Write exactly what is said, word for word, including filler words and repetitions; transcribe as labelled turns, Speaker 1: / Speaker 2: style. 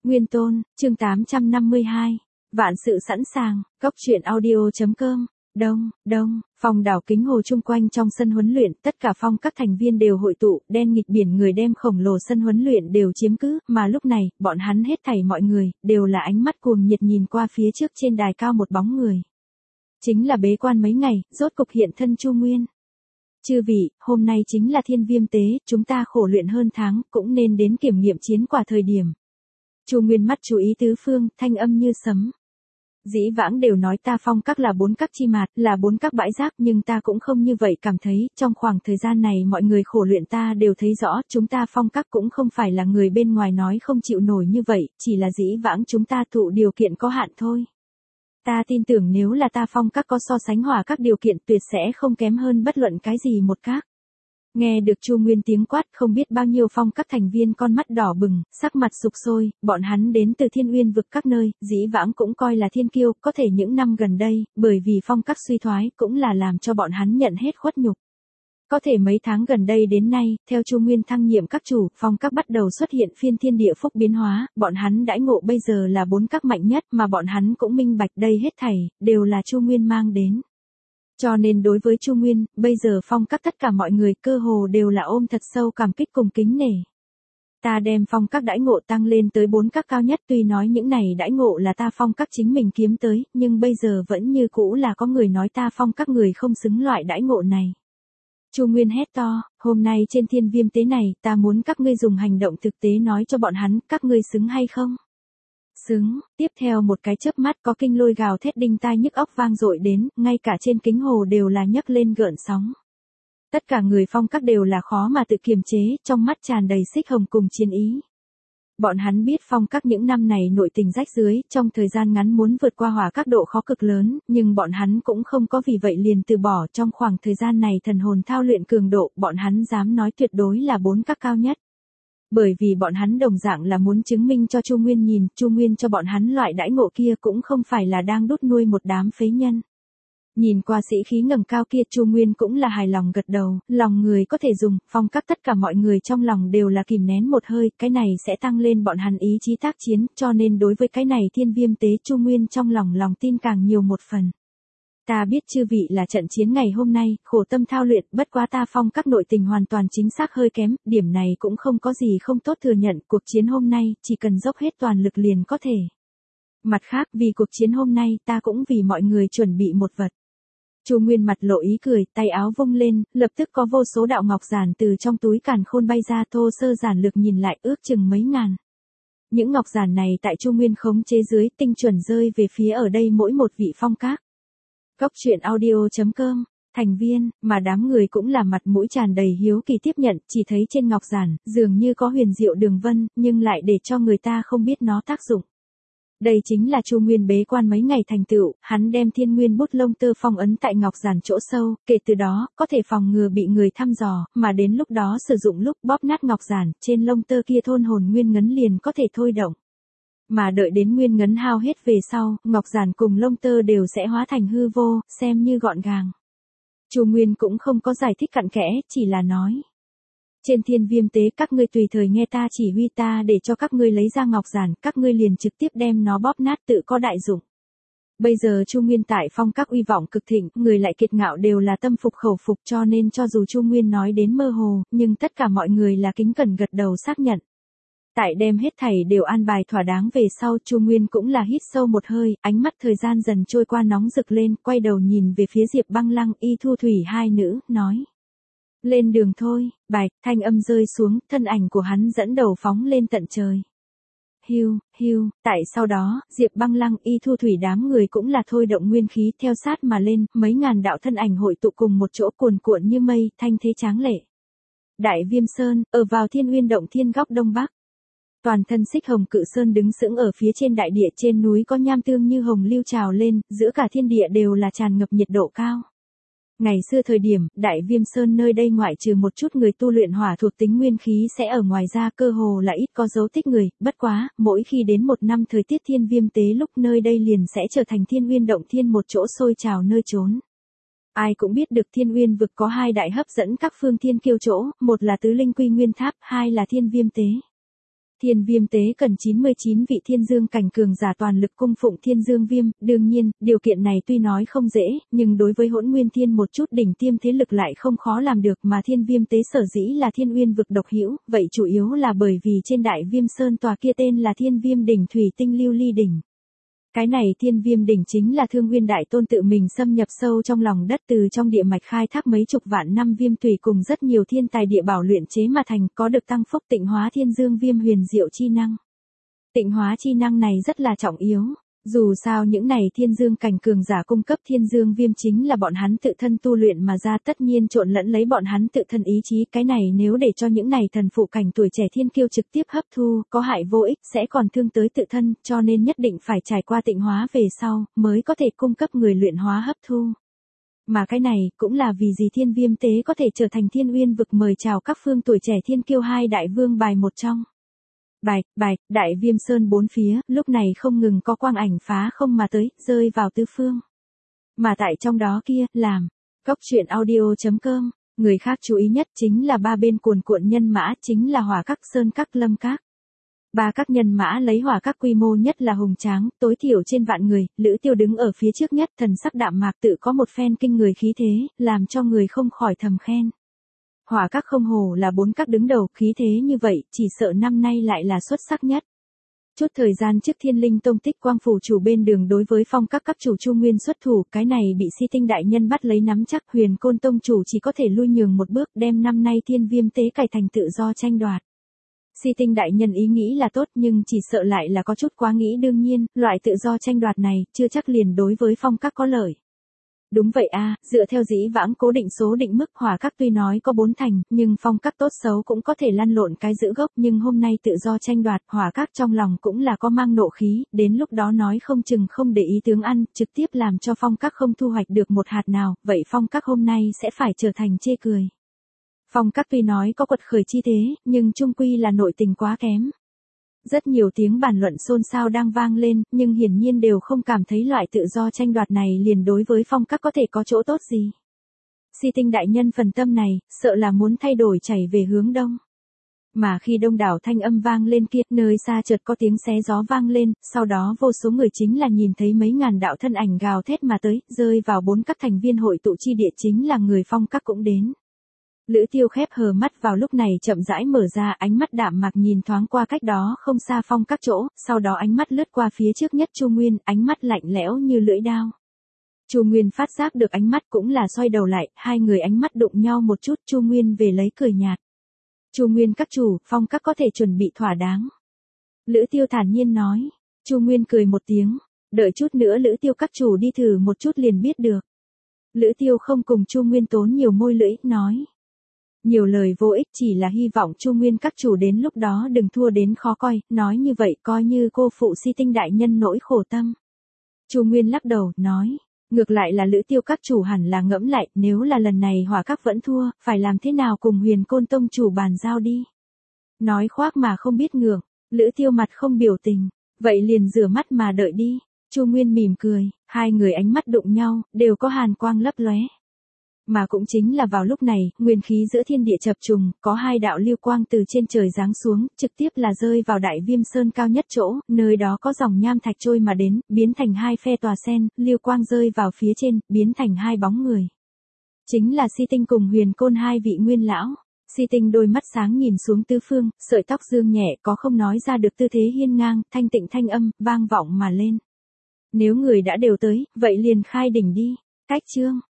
Speaker 1: Nguyên Tôn, chương tám trăm năm mươi hai. Vạn sự sẵn sàng, góc truyện audio.com. Đông, đông, phòng đảo kính hồ chung quanh trong sân huấn luyện, tất cả phong các thành viên đều hội tụ, đen nghịt biển người đem khổng lồ sân huấn luyện đều chiếm cứ, mà lúc này, bọn hắn hết thảy mọi người, đều là ánh mắt cuồng nhiệt nhìn qua phía trước trên đài cao một bóng người. Chính là bế quan mấy ngày, rốt cục hiện thân Chu Nguyên. Chư vị, hôm nay chính là thiên viêm tế, chúng ta khổ luyện hơn tháng, cũng nên đến kiểm nghiệm chiến quả thời điểm. Chu Nguyên mắt chú ý tứ phương, thanh âm như sấm. Dĩ vãng đều nói ta phong các là bốn các chi mạt, là bốn các bãi rác, nhưng ta cũng không như vậy cảm thấy, trong khoảng thời gian này mọi người khổ luyện ta đều thấy rõ, chúng ta phong các cũng không phải là người bên ngoài nói không chịu nổi như vậy, chỉ là dĩ vãng chúng ta thụ điều kiện có hạn thôi. Ta tin tưởng nếu là ta phong các có so sánh hòa các điều kiện tuyệt sẽ không kém hơn bất luận cái gì một các. Nghe được Chu Nguyên tiếng quát, không biết bao nhiêu phong các thành viên con mắt đỏ bừng, sắc mặt sục sôi, bọn hắn đến từ Thiên Uyên vực các nơi, dĩ vãng cũng coi là thiên kiêu, có thể những năm gần đây, bởi vì phong các suy thoái, cũng là làm cho bọn hắn nhận hết khuất nhục. Có thể mấy tháng gần đây đến nay, theo Chu Nguyên thăng nhiệm các chủ, phong các bắt đầu xuất hiện phiên thiên địa phúc biến hóa, bọn hắn đãi ngộ bây giờ là bốn các mạnh nhất, mà bọn hắn cũng minh bạch đây hết thảy, đều là Chu Nguyên mang đến. Cho nên đối với Chu Nguyên, bây giờ phong các tất cả mọi người cơ hồ đều là ôm thật sâu cảm kích cùng kính nể. Ta đem phong các đãi ngộ tăng lên tới bốn các cao nhất, tuy nói những này đãi ngộ là ta phong các chính mình kiếm tới, nhưng bây giờ vẫn như cũ là có người nói ta phong các người không xứng loại đãi ngộ này. Chu Nguyên hét to, hôm nay trên thiên viêm tế này, ta muốn các ngươi dùng hành động thực tế nói cho bọn hắn, các ngươi xứng hay không? Xứng, tiếp theo một cái chớp mắt có kinh lôi gào thét đinh tai nhức óc vang dội đến, ngay cả trên kính hồ đều là nhấc lên gợn sóng. Tất cả người phong các đều là khó mà tự kiềm chế, trong mắt tràn đầy xích hồng cùng chiến ý. Bọn hắn biết phong các những năm này nội tình rách rưới, trong thời gian ngắn muốn vượt qua hỏa các độ khó cực lớn, nhưng bọn hắn cũng không có vì vậy liền từ bỏ. Trong khoảng thời gian này thần hồn thao luyện cường độ, bọn hắn dám nói tuyệt đối là bốn các cao nhất. Bởi vì bọn hắn đồng dạng là muốn chứng minh cho Chu Nguyên nhìn, Chu Nguyên cho bọn hắn loại đãi ngộ kia cũng không phải là đang đút nuôi một đám phế nhân. Nhìn qua sĩ khí ngẩng cao kia, Chu Nguyên cũng là hài lòng gật đầu, lòng người có thể dùng, phong các tất cả mọi người trong lòng đều là kìm nén một hơi, cái này sẽ tăng lên bọn hắn ý chí tác chiến, cho nên đối với cái này thiên viêm tế Chu Nguyên trong lòng lòng tin càng nhiều một phần. Ta biết chư vị là trận chiến ngày hôm nay, khổ tâm thao luyện, bất quá ta phong các nội tình hoàn toàn chính xác hơi kém, điểm này cũng không có gì không tốt thừa nhận, cuộc chiến hôm nay, chỉ cần dốc hết toàn lực liền có thể. Mặt khác, vì cuộc chiến hôm nay, ta cũng vì mọi người chuẩn bị một vật. Chu Nguyên mặt lộ ý cười, tay áo vung lên, lập tức có vô số đạo ngọc giản từ trong túi càn khôn bay ra, Thô Sơ giản lược nhìn lại ước chừng mấy ngàn. Những ngọc giản này tại Chu Nguyên khống chế dưới, tinh chuẩn rơi về phía ở đây mỗi một vị phong các. Góc truyện audio.com, thành viên, mà đám người cũng là mặt mũi tràn đầy hiếu kỳ tiếp nhận, chỉ thấy trên ngọc giản, dường như có huyền diệu đường vân, nhưng lại để cho người ta không biết nó tác dụng. Đây chính là Chu Nguyên bế quan mấy ngày thành tựu, hắn đem thiên nguyên bút lông tơ phong ấn tại ngọc giản chỗ sâu, kể từ đó, có thể phòng ngừa bị người thăm dò, mà đến lúc đó sử dụng lúc bóp nát ngọc giản, trên lông tơ kia thôn hồn nguyên ngấn liền có thể thôi động. Mà đợi đến nguyên ngấn hao hết về sau, ngọc giản cùng lông tơ đều sẽ hóa thành hư vô, xem như gọn gàng. Chu Nguyên cũng không có giải thích cặn kẽ, chỉ là nói. Trên thiên viêm tế các ngươi tùy thời nghe ta chỉ huy, ta để cho các ngươi lấy ra ngọc giản, các ngươi liền trực tiếp đem nó bóp nát tự có đại dụng. Bây giờ Chu Nguyên tại phong các uy vọng cực thịnh, người lại kiệt ngạo đều là tâm phục khẩu phục, cho nên cho dù Chu Nguyên nói đến mơ hồ, nhưng tất cả mọi người là kính cẩn gật đầu xác nhận. Tại đem hết thảy đều an bài thỏa đáng về sau, Chu Nguyên cũng là hít sâu một hơi, ánh mắt thời gian dần trôi qua nóng rực lên, quay đầu nhìn về phía Diệp Băng Lăng, Y Thu Thủy hai nữ, nói. Lên đường thôi, bạch, thanh âm rơi xuống, thân ảnh của hắn dẫn đầu phóng lên tận trời. Hiu, hiu, tại sau đó, Diệp Băng Lăng, Y Thu Thủy đám người cũng là thôi động nguyên khí theo sát mà lên, mấy ngàn đạo thân ảnh hội tụ cùng một chỗ cuồn cuộn như mây, thanh thế tráng lệ. Đại Viêm Sơn, ở vào Thiên Uyên động thiên góc đông bắc. Toàn thân xích hồng cự sơn đứng sững ở phía trên đại địa, trên núi có nham tương như hồng lưu trào lên, giữa cả thiên địa đều là tràn ngập nhiệt độ cao. Ngày xưa thời điểm, Đại Viêm Sơn nơi đây ngoại trừ một chút người tu luyện hỏa thuộc tính nguyên khí sẽ ở ngoài ra cơ hồ là ít có dấu tích người, bất quá, mỗi khi đến một năm thời tiết thiên viêm tế lúc nơi đây liền sẽ trở thành Thiên Uyên động thiên một chỗ sôi trào nơi trốn. Ai cũng biết được Thiên Uyên vực có hai đại hấp dẫn các phương thiên kiêu chỗ, một là Tứ Linh Quy Nguyên Tháp, hai là Thiên Viêm Tế. Thiên Viêm tế cần chín mươi chín vị thiên dương cảnh cường giả toàn lực cung phụng Thiên Dương Viêm, đương nhiên, điều kiện này tuy nói không dễ, nhưng đối với Hỗn Nguyên Thiên một chút đỉnh tiêm thế lực lại không khó làm được, mà Thiên Viêm tế sở dĩ là Thiên Uyên vực độc hữu, vậy chủ yếu là bởi vì trên Đại Viêm Sơn tòa kia tên là Thiên Viêm đỉnh thủy tinh lưu ly đỉnh. Cái này Thiên Viêm đỉnh chính là Thương Nguyên Đại Tôn tự mình xâm nhập sâu trong lòng đất từ trong địa mạch khai thác mấy chục vạn năm viêm tùy cùng rất nhiều thiên tài địa bảo luyện chế mà thành, có được tăng phúc tịnh hóa thiên dương viêm huyền diệu chi năng. Tịnh hóa chi năng này rất là trọng yếu. Dù sao những này thiên dương cảnh cường giả cung cấp thiên dương viêm chính là bọn hắn tự thân tu luyện mà ra, tất nhiên trộn lẫn lấy bọn hắn tự thân ý chí, cái này nếu để cho những này thần phụ cảnh tuổi trẻ thiên kiêu trực tiếp hấp thu, có hại vô ích, sẽ còn thương tới tự thân, cho nên nhất định phải trải qua tịnh hóa về sau, mới có thể cung cấp người luyện hóa hấp thu. Mà cái này cũng là vì gì Thiên Viêm tế có thể trở thành Thiên Uyên vực mời chào các phương tuổi trẻ thiên kiêu hai đại vương bài một trong. Bài, bài, Đại Viêm Sơn bốn phía, lúc này không ngừng có quang ảnh phá không mà tới, rơi vào tứ phương. Mà tại trong đó kia, làm, Cốc truyện audio chấm com, người khác chú ý nhất chính là ba bên cuồn cuộn nhân mã, chính là Hỏa Các, Sơn Các, Lâm Các. Ba các nhân mã lấy Hỏa Các quy mô nhất là hùng tráng, tối thiểu trên vạn người, Lữ Tiêu đứng ở phía trước nhất, thần sắc đạm mạc tự có một phen kinh người khí thế, làm cho người không khỏi thầm khen. Hỏa Các không hồ là bốn các đứng đầu, khí thế như vậy, chỉ sợ năm nay lại là xuất sắc nhất. Chút thời gian trước Thiên Linh Tông Tích Quang phủ chủ bên đường đối với Phong Các các chủ Chu Nguyên xuất thủ, cái này bị Si Tinh đại nhân bắt lấy nắm chắc, Huyền Côn Tông chủ chỉ có thể lui nhường một bước, đem năm nay Thiên Viêm tế cải thành tự do tranh đoạt. Si Tinh đại nhân ý nghĩ là tốt nhưng chỉ sợ lại là có chút quá nghĩ, đương nhiên, loại tự do tranh đoạt này chưa chắc liền đối với Phong Các có lợi. Đúng vậy a, dựa theo dĩ vãng cố định số định mức, Hỏa Các tuy nói có bốn thành, nhưng Phong Các tốt xấu cũng có thể lăn lộn cái giữ gốc, nhưng hôm nay tự do tranh đoạt, Hỏa Các trong lòng cũng là có mang nộ khí, đến lúc đó nói không chừng không để ý tướng ăn, trực tiếp làm cho Phong Các không thu hoạch được một hạt nào, vậy Phong Các hôm nay sẽ phải trở thành chê cười. Phong Các tuy nói có quật khởi chi thế, nhưng chung quy là nội tình quá kém. Rất nhiều tiếng bàn luận xôn xao đang vang lên, nhưng hiển nhiên đều không cảm thấy loại tự do tranh đoạt này liền đối với Phong Các có thể có chỗ tốt gì. Si Tinh đại nhân phần tâm này, sợ là muốn thay đổi chảy về hướng đông. Mà khi đông đảo thanh âm vang lên kia, nơi xa chợt có tiếng xé gió vang lên, sau đó vô số người chính là nhìn thấy mấy ngàn đạo thân ảnh gào thét mà tới, rơi vào bốn các thành viên hội tụ chi địa chính là người Phong Các cũng đến. Lữ Tiêu khép hờ mắt vào lúc này chậm rãi mở ra, ánh mắt đạm mạc nhìn thoáng qua cách đó không xa Phong Các chỗ, sau đó ánh mắt lướt qua phía trước nhất Chu Nguyên, ánh mắt lạnh lẽo như lưỡi dao. Chu Nguyên phát giác được ánh mắt cũng là xoay đầu lại, hai người ánh mắt đụng nhau một chút, Chu Nguyên về lấy cười nhạt. Chu Nguyên các chủ, Phong Các có thể chuẩn bị thỏa đáng. Lữ Tiêu thản nhiên nói. Chu Nguyên cười một tiếng, đợi chút nữa Lữ Tiêu các chủ đi thử một chút liền biết được. Lữ Tiêu không cùng Chu Nguyên tốn nhiều môi lưỡi, nói. Nhiều lời vô ích, chỉ là hy vọng Chu Nguyên các chủ đến lúc đó đừng thua đến khó coi, nói như vậy coi như cô phụ Si Tinh đại nhân nỗi khổ tâm. Chu Nguyên lắc đầu, nói, ngược lại là Lữ Tiêu các chủ hẳn là ngẫm lại, nếu là lần này Hỏa Các vẫn thua, phải làm thế nào cùng Huyền Côn Tông chủ bàn giao đi. Nói khoác mà không biết ngượng, Lữ Tiêu mặt không biểu tình, vậy liền rửa mắt mà đợi đi. Chu Nguyên mỉm cười, hai người ánh mắt đụng nhau, đều có hàn quang lấp lóe. Mà cũng chính là vào lúc này, nguyên khí giữa thiên địa chập trùng, có hai đạo lưu quang từ trên trời giáng xuống, trực tiếp là rơi vào Đại Viêm Sơn cao nhất chỗ, nơi đó có dòng nham thạch trôi mà đến, biến thành hai phe tòa sen, lưu quang rơi vào phía trên, biến thành hai bóng người. Chính là Si Tinh cùng Huyền Côn hai vị nguyên lão. Si Tinh đôi mắt sáng nhìn xuống tứ phương, sợi tóc dương nhẹ có không nói ra được tư thế hiên ngang, thanh tịnh thanh âm, vang vọng mà lên. Nếu người đã đều tới, vậy liền khai đỉnh đi. Cách chương.